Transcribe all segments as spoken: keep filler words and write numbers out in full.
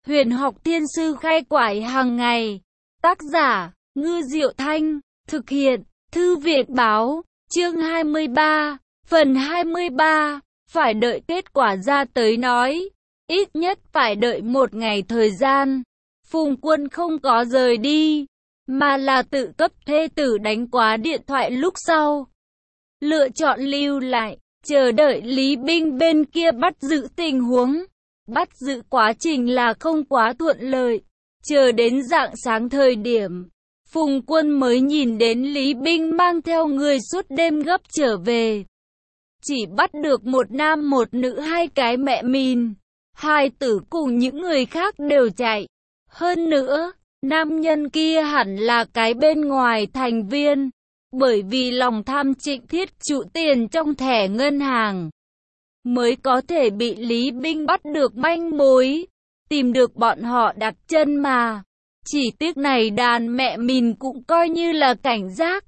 Huyền học thiên sư khai quải hàng ngày. Tác giả, Ngư Diệu Thanh. Thực hiện, Thư viện báo. Chương hai mươi ba. Phần hai mươi ba. Phải đợi kết quả ra tới nói. Ít nhất phải đợi một ngày thời gian. Phùng Quân không có rời đi, mà là tự cấp thê tử đánh quá điện thoại lúc sau. Lựa chọn lưu lại, chờ đợi Lý Binh bên kia bắt giữ tình huống. Bắt giữ quá trình là không quá thuận lợi. Chờ đến rạng sáng thời điểm, Phùng Quân mới nhìn đến Lý Binh mang theo người suốt đêm gấp trở về. Chỉ bắt được một nam một nữ hai cái mẹ mìn. Hai tử cùng những người khác đều chạy. Hơn nữa, nam nhân kia hẳn là cái bên ngoài thành viên. Bởi vì lòng tham Trịnh Thiết Trụ tiền trong thẻ ngân hàng, mới có thể bị Lý Binh bắt được manh mối, tìm được bọn họ đặt chân mà. Chỉ tiếc này đàn mẹ mìn cũng coi như là cảnh giác.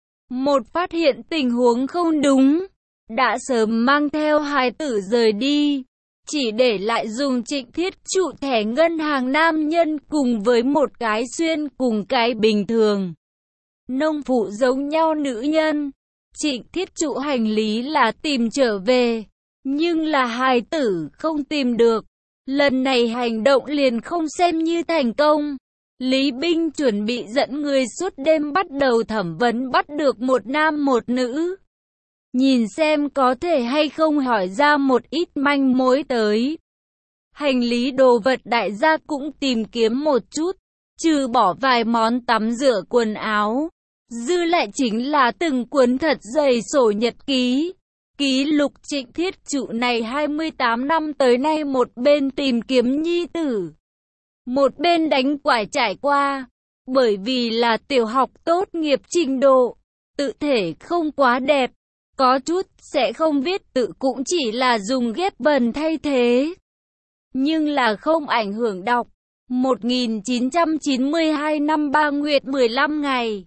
Một phát hiện tình huống không đúng, đã sớm mang theo hài tử rời đi, chỉ để lại dùng Trịnh Thiết Trụ thẻ ngân hàng nam nhân cùng với một cái xuyên cùng cái bình thường nông phụ giống nhau nữ nhân. Trịnh Thiết Trụ hành lý là tìm trở về, nhưng là hài tử không tìm được. Lần này hành động liền không xem như thành công. Lý Binh chuẩn bị dẫn người suốt đêm bắt đầu thẩm vấn bắt được một nam một nữ. Nhìn xem có thể hay không hỏi ra một ít manh mối tới. Hành lý đồ vật đại gia cũng tìm kiếm một chút, trừ bỏ vài món tắm rửa quần áo. Dư lại chính là từng cuốn thật dày sổ nhật ký. Ký lục Trịnh Thiết Trụ này hai mươi tám năm tới nay một bên tìm kiếm nhi tử, một bên đánh quải trải qua. Bởi vì là tiểu học tốt nghiệp trình độ, tự thể không quá đẹp, có chút sẽ không viết tự cũng chỉ là dùng ghép vần thay thế. Nhưng là không ảnh hưởng đọc. một nghìn chín trăm chín mươi hai năm ba nguyệt mười lăm ngày.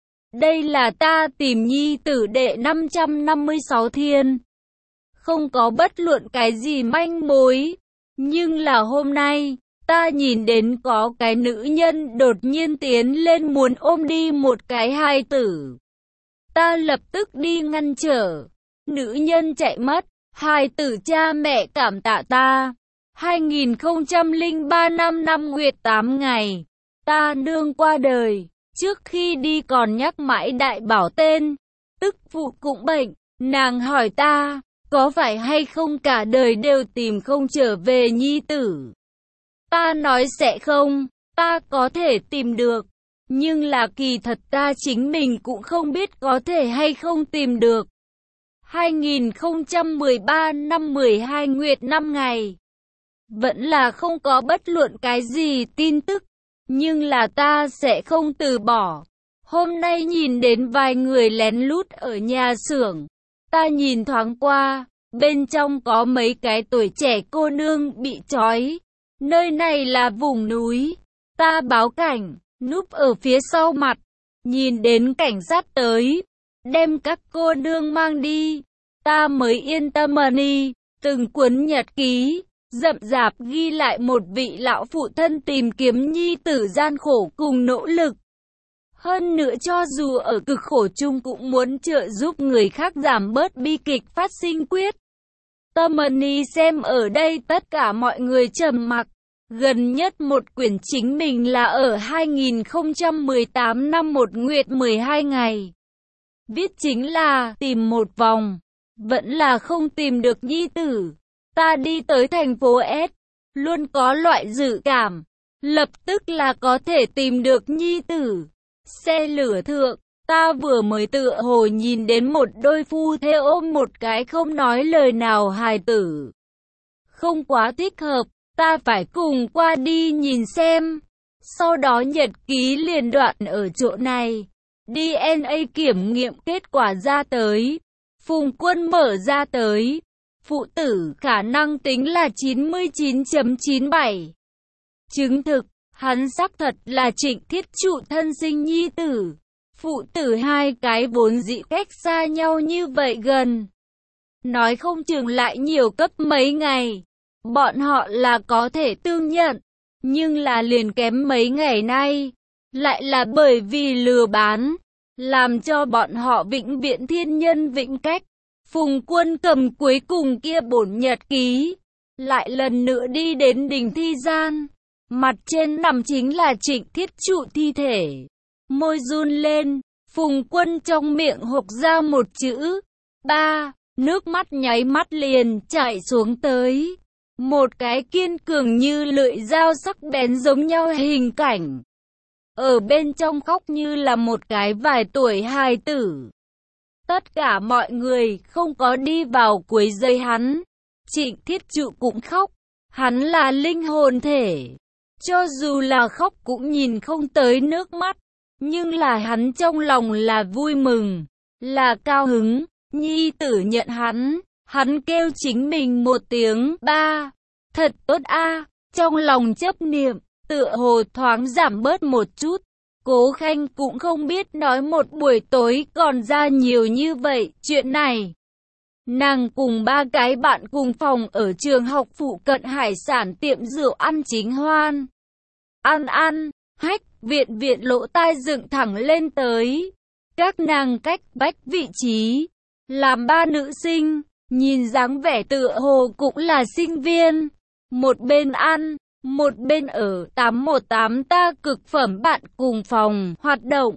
Đây là ta tìm nhi tử đệ năm trăm năm mươi sáu thiên. Không có bất luận cái gì manh mối. Nhưng là hôm nay, ta nhìn đến có cái nữ nhân đột nhiên tiến lên muốn ôm đi một cái hài tử. Ta lập tức đi ngăn trở. Nữ nhân chạy mất, hài tử cha mẹ cảm tạ ta. hai nghìn không trăm lẻ ba năm năm nguyệt tám ngày, ta nương qua đời. Trước khi đi còn nhắc mãi đại bảo tên. Tức phụ cũng bệnh, nàng hỏi ta, có phải hay không cả đời đều tìm không trở về nhi tử. Ta nói sẽ không, ta có thể tìm được. Nhưng là kỳ thật ta chính mình cũng không biết có thể hay không tìm được. hai nghìn không trăm mười ba năm mười hai nguyệt năm ngày. Vẫn là không có bất luận cái gì tin tức. Nhưng là ta sẽ không từ bỏ. Hôm nay nhìn đến vài người lén lút ở nhà xưởng. Ta nhìn thoáng qua, bên trong có mấy cái tuổi trẻ cô nương bị trói. Nơi này là vùng núi. Ta báo cảnh, núp ở phía sau mặt. Nhìn đến cảnh sát tới, đem các cô nương mang đi. Ta mới yên tâm đi. Từng cuốn nhật ký rậm rạp ghi lại một vị lão phụ thân tìm kiếm nhi tử gian khổ cùng nỗ lực. Hơn nữa cho dù ở cực khổ chung cũng muốn trợ giúp người khác giảm bớt bi kịch phát sinh quyết. Tâm-ni xem ở đây tất cả mọi người trầm mặc. Gần nhất một quyển chính mình là ở hai nghìn không trăm mười tám năm một nguyệt mười hai ngày. Viết chính là tìm một vòng, vẫn là không tìm được nhi tử. Ta đi tới thành phố S, luôn có loại dự cảm, lập tức là có thể tìm được nhi tử. Xe lửa thượng, ta vừa mới tựa hồ nhìn đến một đôi phu thê ôm một cái không nói lời nào hài tử. Không quá thích hợp, ta phải cùng qua đi nhìn xem. Sau đó nhật ký liền đoạn ở chỗ này. đê en a kiểm nghiệm kết quả ra tới. Phùng Quân mở ra tới. Phụ tử khả năng tính là chín mươi chín phẩy chín bảy. Chứng thực, hắn xác thật là Trịnh Thiết Trụ thân sinh nhi tử. Phụ tử hai cái vốn dĩ cách xa nhau như vậy gần. Nói không chừng lại nhiều cấp mấy ngày. Bọn họ là có thể tương nhận. nhưng là liền kém mấy ngày nay, lại là bởi vì lừa bán, làm cho bọn họ vĩnh viễn thiên nhân vĩnh cách. Phùng Quân cầm cuối cùng kia bổn nhật ký, lại lần nữa đi đến đỉnh thi gian, mặt trên nằm chính là Trịnh Thiết Trụ thi thể. Môi run lên, Phùng Quân trong miệng hộc ra một chữ, ba, nước mắt nháy mắt liền chảy xuống tới. Một cái kiên cường như lưỡi dao sắc bén giống nhau hình cảnh. Ở bên trong khóc như là một cái vài tuổi hài tử. Tất cả mọi người không có đi vào quấy rầy hắn. Trịnh Thiết Trụ cũng khóc. Hắn là linh hồn thể. Cho dù là khóc cũng nhìn không tới nước mắt. Nhưng là hắn trong lòng là vui mừng, là cao hứng. Nhi tử nhận hắn. Hắn kêu chính mình một tiếng ba. Thật tốt a. Trong lòng chấp niệm, tựa hồ thoáng giảm bớt một chút. Cố Khanh cũng không biết nói một buổi tối còn ra nhiều như vậy chuyện này. Nàng cùng ba cái bạn cùng phòng ở trường học phụ cận hải sản tiệm rượu ăn chính hoan. Ăn ăn, hách, viện viện lỗ tai dựng thẳng lên tới. Các nàng cách vách vị trí, làm ba nữ sinh, nhìn dáng vẻ tựa hồ cũng là sinh viên. Một bên ăn, một bên ở tám một tám ta cực phẩm bạn cùng phòng hoạt động.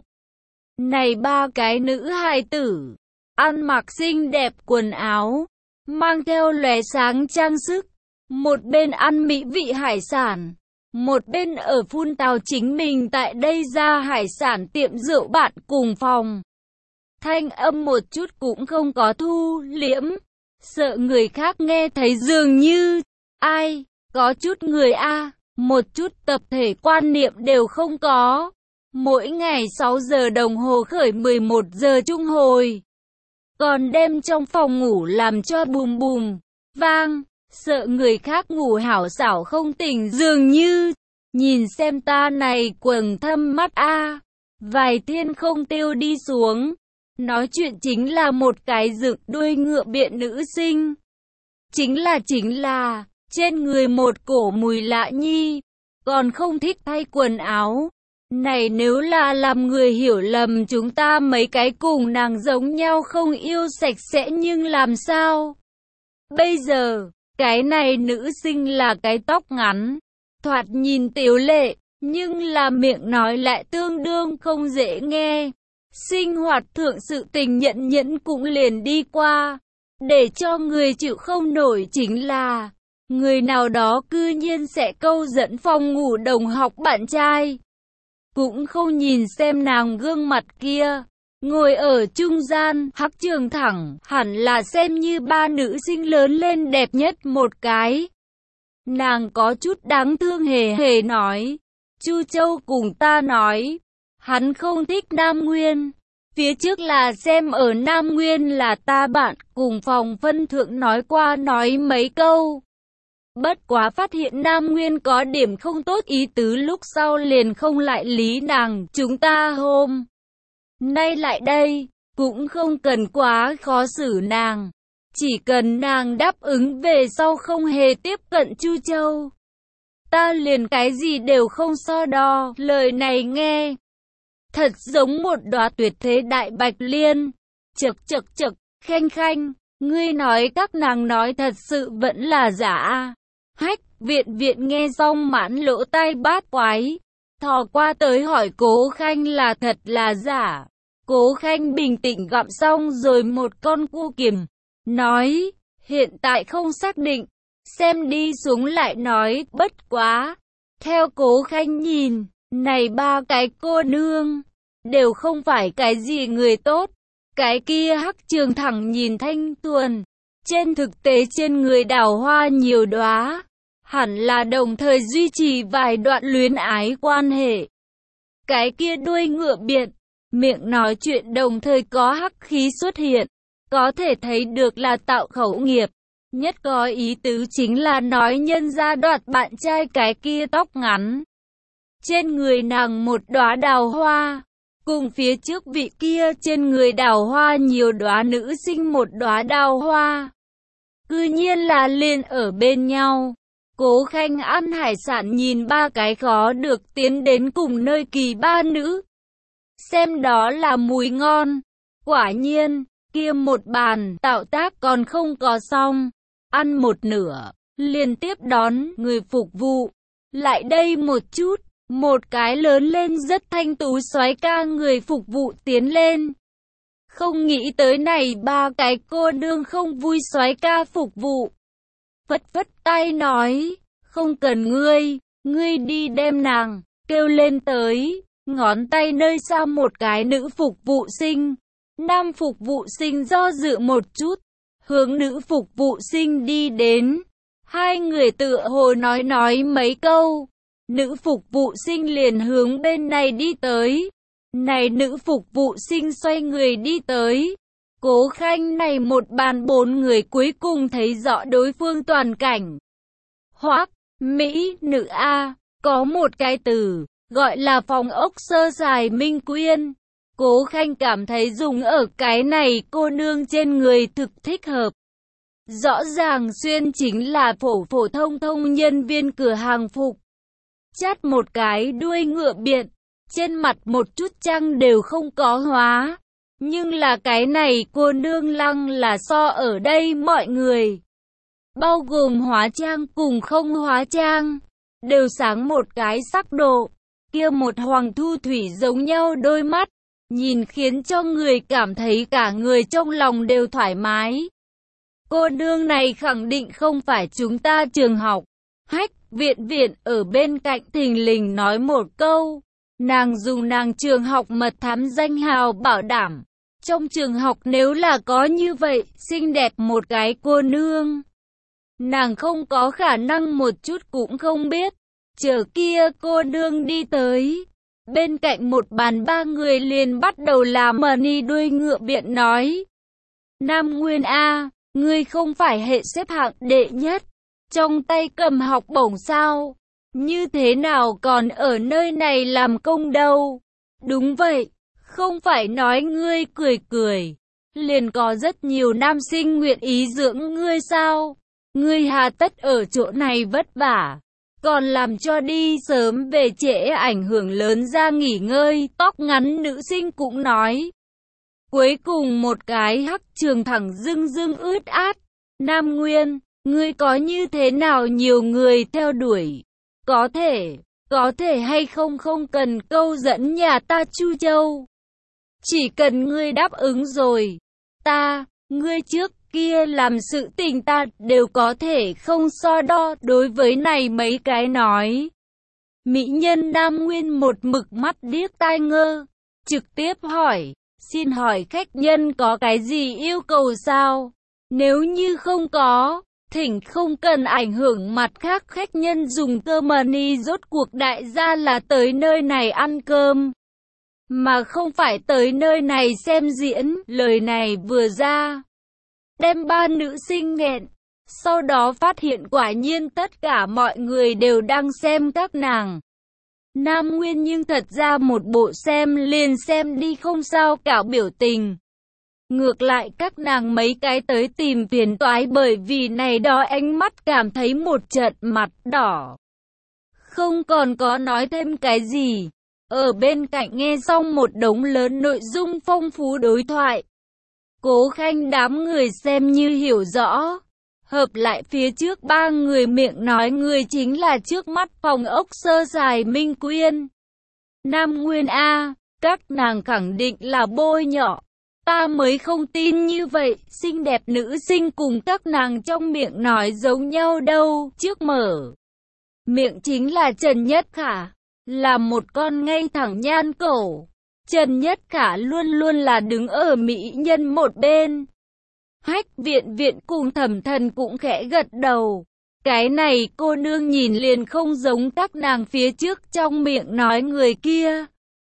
Này ba cái nữ hài tử, ăn mặc xinh đẹp quần áo, mang theo lóe sáng trang sức, một bên ăn mỹ vị hải sản, một bên ở phun tào chính mình tại đây ra hải sản tiệm rượu bạn cùng phòng. Thanh âm một chút cũng không có thu liễm, sợ người khác nghe thấy dường như, ai, có chút người a, một chút tập thể quan niệm đều không có. Mỗi ngày sáu giờ đồng hồ khởi mười một giờ chung hồi. Còn đêm trong phòng ngủ làm cho bùm bùm, vang, sợ người khác ngủ hảo xảo không tỉnh dường như. Nhìn xem ta này quầng thâm mắt a, vài thiên không tiêu đi xuống. Nói chuyện chính là một cái dựng đuôi ngựa biện nữ sinh. Chính là chính là, trên người một cổ mùi lạ nhi, còn không thích thay quần áo. Này nếu là làm người hiểu lầm chúng ta mấy cái cùng nàng giống nhau không yêu sạch sẽ nhưng làm sao? Bây giờ, cái này nữ sinh là cái tóc ngắn, thoạt nhìn tiểu lệ, nhưng là miệng nói lại tương đương không dễ nghe. Sinh hoạt thượng sự tình nhận nhẫn cũng liền đi qua. Để cho người chịu không nổi chính là, người nào đó cư nhiên sẽ câu dẫn phòng ngủ đồng học bạn trai. Cũng không nhìn xem nàng gương mặt kia, ngồi ở trung gian, hắc trường thẳng, hẳn là xem như ba nữ sinh lớn lên đẹp nhất một cái. Nàng có chút đáng thương hề hề nói, Chu Châu cùng ta nói, hắn không thích Nam Nguyên. Phía trước là xem ở Nam Nguyên là ta bạn cùng phòng phân thượng nói qua nói mấy câu. Bất quá phát hiện Nam Nguyên có điểm không tốt ý tứ lúc sau liền không lại lý nàng. Chúng ta hôm nay lại đây, cũng không cần quá khó xử nàng. Chỉ cần nàng đáp ứng về sau không hề tiếp cận Chu Châu. Ta liền cái gì đều không so đo, lời này nghe. Thật giống một đóa tuyệt thế đại bạch liên. Chật chật chật, Khanh Khanh, ngươi nói các nàng nói thật sự vẫn là giả. Hách, viện viện nghe xong mãn lỗ tai bát quái. Thò qua tới hỏi Cố Khanh là thật là giả. Cố Khanh bình tĩnh gặm xong rồi một con cua kiềm. Nói, hiện tại không xác định. Xem đi xuống lại nói, bất quá. Theo Cố Khanh nhìn, này ba cái cô nương, đều không phải cái gì người tốt. Cái kia hắc trường thẳng nhìn thanh tuần. Trên thực tế trên người đào hoa nhiều đóa, hẳn là đồng thời duy trì vài đoạn luyến ái quan hệ. Cái kia đuôi ngựa biện, miệng nói chuyện đồng thời có hắc khí xuất hiện, có thể thấy được là tạo khẩu nghiệp. Nhất có ý tứ chính là nói nhân ra đoạt bạn trai cái kia tóc ngắn. Trên người nàng một đóa đào hoa, cùng phía trước vị kia trên người đào hoa nhiều đóa nữ sinh một đóa đào hoa. Cư nhiên là liền ở bên nhau. Cố Khanh ăn hải sản nhìn ba cái khó được tiến đến cùng nơi kỳ ba nữ. Xem đó là mùi ngon. Quả nhiên, kia một bàn tạo tác còn không có xong. Ăn một nửa, liền tiếp đón người phục vụ. Lại đây một chút, một cái lớn lên rất thanh tú soái ca người phục vụ tiến lên. Không nghĩ tới này ba cái cô nương không vui soái ca phục vụ. Phất phất tay nói, không cần ngươi, ngươi đi đem nàng, kêu lên tới, ngón tay nơi xa một cái nữ phục vụ sinh. Nam phục vụ sinh do dự một chút, hướng nữ phục vụ sinh đi đến. Hai người tựa hồ nói nói mấy câu, nữ phục vụ sinh liền hướng bên này đi tới. Này nữ phục vụ sinh xoay người đi tới. Cố Khanh này một bàn bốn người cuối cùng thấy rõ đối phương toàn cảnh. Hoắc, Mỹ, nữ A, có một cái từ, gọi là phòng ốc sơ sài minh quyên. Cố Khanh cảm thấy dùng ở cái này cô nương trên người thực thích hợp. Rõ ràng xuyên chính là phổ phổ thông thông nhân viên cửa hàng phục. Chát một cái đuôi ngựa biện, trên mặt một chút trang đều không có hóa. Nhưng là cái này cô nương lăng là so ở đây mọi người. Bao gồm hóa trang cùng không hóa trang, đều sáng một cái sắc độ. Kia một hoàng thu thủy giống nhau đôi mắt, nhìn khiến cho người cảm thấy cả người trong lòng đều thoải mái. Cô nương này khẳng định không phải chúng ta trường học. Hách viện viện ở bên cạnh thình lình nói một câu. Nàng dùng nàng trường học mật thám danh hào bảo đảm. Trong trường học nếu là có như vậy, xinh đẹp một cái cô nương, nàng không có khả năng một chút cũng không biết. Chờ kia cô nương đi tới, bên cạnh một bàn ba người liền bắt đầu làm mờ ni đuôi ngựa biện nói. Nam Nguyên A, ngươi không phải hệ xếp hạng đệ nhất, trong tay cầm học bổng sao? Như thế nào còn ở nơi này làm công đâu? Đúng vậy, không phải nói ngươi cười cười, liền có rất nhiều nam sinh nguyện ý dưỡng ngươi sao? Ngươi hà tất ở chỗ này vất vả, còn làm cho đi sớm về trễ ảnh hưởng lớn ra nghỉ ngơi. Tóc ngắn nữ sinh cũng nói. Cuối cùng một cái hắc trường thẳng dưng dưng ướt át. Nam Nguyên, ngươi có như thế nào nhiều người theo đuổi? Có thể, có thể hay không không cần câu dẫn nhà ta Chu Châu. Chỉ cần ngươi đáp ứng rồi, ta, ngươi trước kia làm sự tình ta đều có thể không so đo. Đối với này mấy cái nói. Mỹ nhân Nam Nguyên một mực mắt điếc tai ngơ, trực tiếp hỏi, xin hỏi khách nhân có cái gì yêu cầu sao? Nếu như không có, thỉnh không cần ảnh hưởng mặt khác khách nhân dùng cơm money. Rốt cuộc đại gia là tới nơi này ăn cơm, mà không phải tới nơi này xem diễn. Lời này vừa ra, đem ba nữ sinh nghẹn. Sau đó phát hiện quả nhiên tất cả mọi người đều đang xem các nàng. Nam Nguyên nhưng thật ra một bộ xem liền xem đi không sao cả biểu tình. Ngược lại các nàng mấy cái tới tìm phiền toái bởi vì này đó ánh mắt cảm thấy một trận mặt đỏ. Không còn có nói thêm cái gì. Ở bên cạnh nghe xong một đống lớn nội dung phong phú đối thoại. Cố Khanh đám người xem như hiểu rõ. Hợp lại phía trước ba người miệng nói người chính là trước mắt phòng ốc sơ sài Minh Quyên. Nam Nguyên A, các nàng khẳng định là bôi nhọ. Ta mới không tin như vậy, xinh đẹp nữ sinh cùng các nàng trong miệng nói giống nhau đâu. Trước mở miệng chính là Trần Nhất Khả, là một con ngây thẳng nhan cổ. Trần Nhất Khả luôn luôn là đứng ở mỹ nhân một bên. Hách viện viện cùng Thẩm Thần cũng khẽ gật đầu. Cái này cô nương nhìn liền không giống các nàng phía trước trong miệng nói người kia.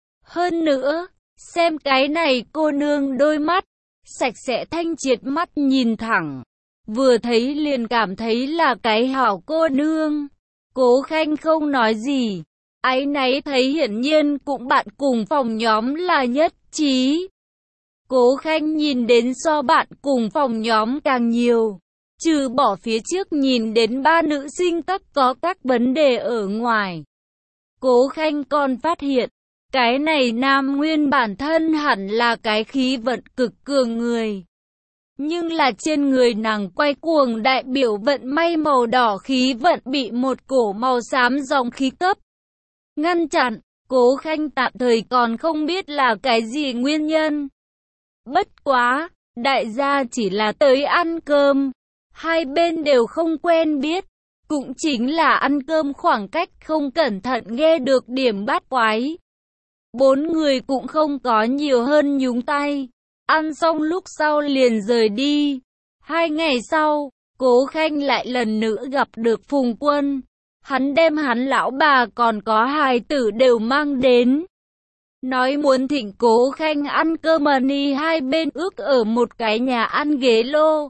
Hơn nữa, xem cái này cô nương đôi mắt, sạch sẽ thanh triệt mắt nhìn thẳng. Vừa thấy liền cảm thấy là cái hảo cô nương. Cố Khanh không nói gì. Áy náy thấy hiển nhiên cũng bạn cùng phòng nhóm là nhất trí. Cố Khanh nhìn đến so bạn cùng phòng nhóm càng nhiều. Trừ bỏ phía trước nhìn đến ba nữ sinh các có các vấn đề ở ngoài. Cố Khanh còn phát hiện, cái này Nam Nguyên bản thân hẳn là cái khí vận cực cường người. Nhưng là trên người nàng quay cuồng đại biểu vận may màu đỏ khí vận bị một cổ màu xám dòng khí cấp ngăn chặn. Cố Khanh tạm thời còn không biết là cái gì nguyên nhân. Bất quá, đại gia chỉ là tới ăn cơm. Hai bên đều không quen biết. Cũng chính là ăn cơm khoảng cách không cẩn thận nghe được điểm bát quái. Bốn người cũng không có nhiều hơn nhúng tay. Ăn xong lúc sau liền rời đi. Hai ngày sau, Cố Khanh lại lần nữa gặp được Phùng Quân. Hắn đem hắn lão bà còn có hài tử đều mang đến. Nói muốn thỉnh Cố Khanh ăn cơm mà ni hai bên ước ở một cái nhà ăn ghế lô.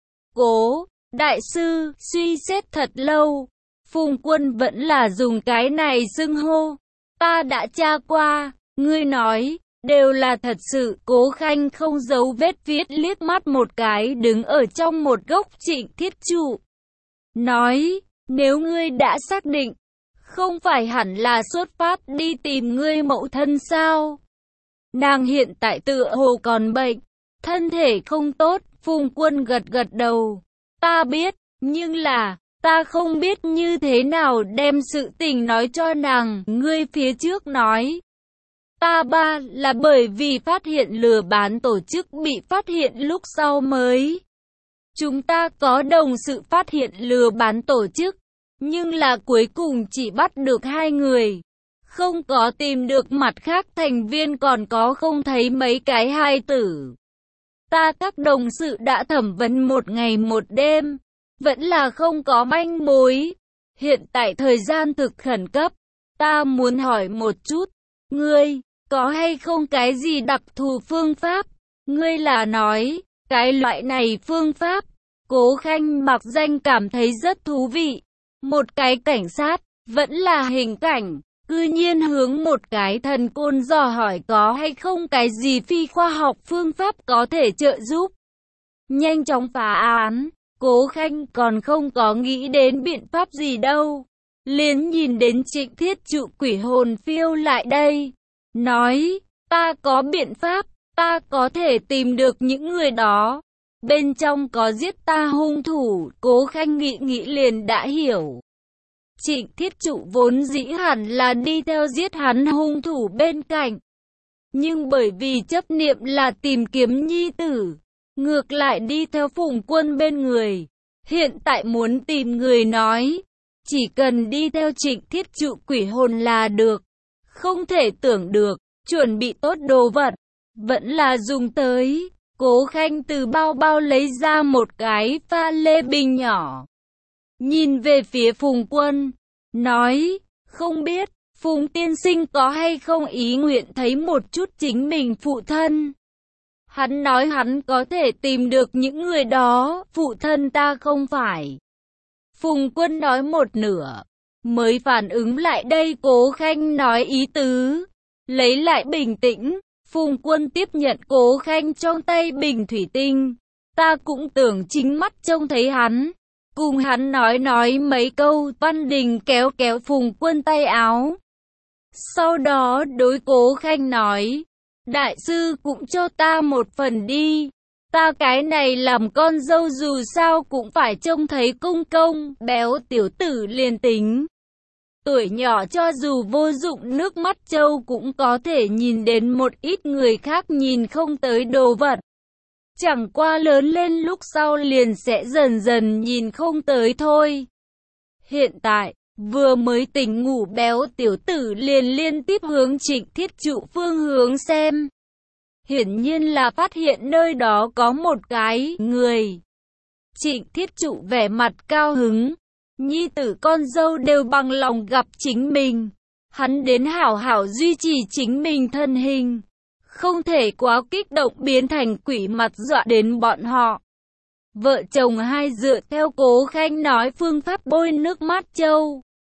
Cố đại sư suy xét thật lâu. Phùng Quân vẫn là dùng cái này xưng hô. Ta đã tra qua, ngươi nói, đều là thật sự. Cố Khanh không giấu vết viết liếc mắt một cái đứng ở trong một góc Trịnh Thiết Trụ. Nói, nếu ngươi đã xác định, không phải hẳn là xuất phát đi tìm ngươi mẫu thân sao? Nàng hiện tại tựa hồ còn bệnh, thân thể không tốt. Phùng Quân gật gật đầu. Ta biết, nhưng là, ta không biết như thế nào đem sự tình nói cho nàng. Ngươi phía trước nói, ta ba là bởi vì phát hiện lừa bán tổ chức bị phát hiện lúc sau mới. Chúng ta có đồng sự phát hiện lừa bán tổ chức, nhưng là cuối cùng chỉ bắt được hai người. Không có tìm được mặt khác thành viên, còn có không thấy mấy cái hài tử. Ta các đồng sự đã thẩm vấn một ngày một đêm, vẫn là không có manh mối. Hiện tại thời gian thực khẩn cấp, ta muốn hỏi một chút, ngươi có hay không cái gì đặc thù phương pháp? Ngươi là nói, cái loại này phương pháp. Cố Khanh mặc danh cảm thấy rất thú vị. Một cái cảnh sát, vẫn là hình cảnh, cư nhiên hướng một cái thần côn dò hỏi có hay không cái gì phi khoa học phương pháp có thể trợ giúp nhanh chóng phá án. Cố Khanh còn không có nghĩ đến biện pháp gì đâu. Liền nhìn đến Trịnh Thiết Trụ quỷ hồn phiêu lại đây. Nói, ta có biện pháp, ta có thể tìm được những người đó. Bên trong có giết ta hung thủ. Cố Khanh nghĩ nghĩ liền đã hiểu. Trịnh Thiết Trụ vốn dĩ hẳn là đi theo giết hắn hung thủ bên cạnh. Nhưng bởi vì chấp niệm là tìm kiếm nhi tử, ngược lại đi theo Phùng Quân bên người. Hiện tại muốn tìm người nói, chỉ cần đi theo Trịnh Thiết Trụ quỷ hồn là được. Không thể tưởng được, chuẩn bị tốt đồ vật, vẫn là dùng tới. Cố Khanh từ bao bao lấy ra một cái pha lê bình nhỏ. Nhìn về phía Phùng Quân, nói, không biết, Phùng tiên sinh có hay không ý nguyện thấy một chút chính mình phụ thân. Hắn nói hắn có thể tìm được những người đó, phụ thân ta không phải. Phùng Quân nói một nửa, mới phản ứng lại đây Cố Khanh nói ý tứ. Lấy lại bình tĩnh, Phùng Quân tiếp nhận Cố Khanh trong tay bình thủy tinh. Ta cũng tưởng chính mắt trông thấy hắn. Cùng hắn nói nói mấy câu. Văn Đình kéo kéo Phùng Quân tay áo. Sau đó đối Cố Khanh nói, đại sư cũng cho ta một phần đi. Ta cái này làm con dâu dù sao cũng phải trông thấy công công. Béo tiểu tử liền tính. Tuổi nhỏ cho dù vô dụng, nước mắt trâu cũng có thể nhìn đến một ít người khác nhìn không tới đồ vật. Chẳng qua lớn lên lúc sau liền sẽ dần dần nhìn không tới thôi. Hiện tại, vừa mới tỉnh ngủ béo tiểu tử liền liên tiếp hướng Trịnh Thiết Trụ phương hướng xem. Hiển nhiên là phát hiện nơi đó có một cái người. Trịnh Thiết Trụ vẻ mặt cao hứng. Nhi tử con dâu đều bằng lòng gặp chính mình. Hắn đến hảo hảo duy trì chính mình thân hình. Không thể quá kích động biến thành quỷ mặt dọa đến bọn họ. Vợ chồng hai dựa theo Cố Khanh nói phương pháp bôi nước mắt trâu.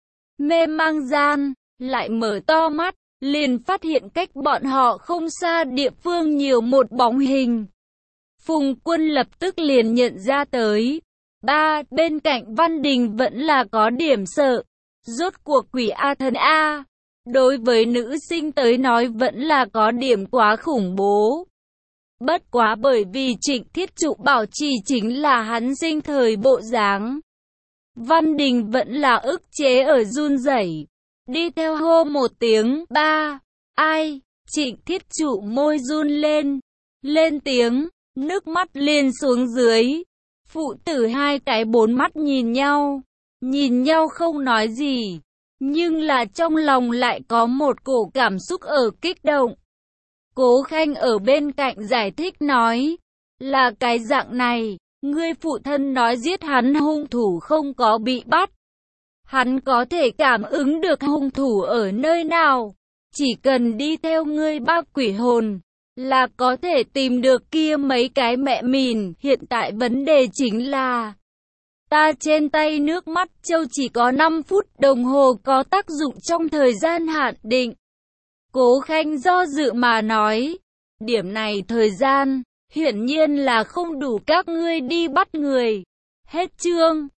Mê mang gian, lại mở to mắt, liền phát hiện cách bọn họ không xa địa phương nhiều một bóng hình. Phùng Quân lập tức liền nhận ra tới. ba. Bên cạnh Văn Đình vẫn là có điểm sợ. Rốt cuộc quỷ A thân A. Đối với nữ sinh tới nói vẫn là có điểm quá khủng bố. Bất quá bởi vì Trịnh Thiết Trụ bảo trì chính là hắn sinh thời bộ dáng. Văn Đình vẫn là ức chế ở run rẩy. Đi theo hô một tiếng, ba. Ai? Trịnh Thiết Trụ môi run lên. Lên tiếng, nước mắt liền xuống dưới. Phụ tử hai cái bốn mắt nhìn nhau. Nhìn nhau không nói gì. Nhưng là trong lòng lại có một cổ cảm xúc ở kích động. Cố Khanh ở bên cạnh giải thích nói. Là cái dạng này. Ngươi phụ thân nói giết hắn hung thủ không có bị bắt. Hắn có thể cảm ứng được hung thủ ở nơi nào. Chỉ cần đi theo ngươi ba quỷ hồn là có thể tìm được kia mấy cái mẹ mìn. Hiện tại vấn đề chính là ta trên tay nước mắt châu chỉ có năm phút đồng hồ có tác dụng trong thời gian hạn định. Cố Khanh do dự mà nói. Điểm này thời gian hiển nhiên là không đủ các ngươi đi bắt người. Hết chương.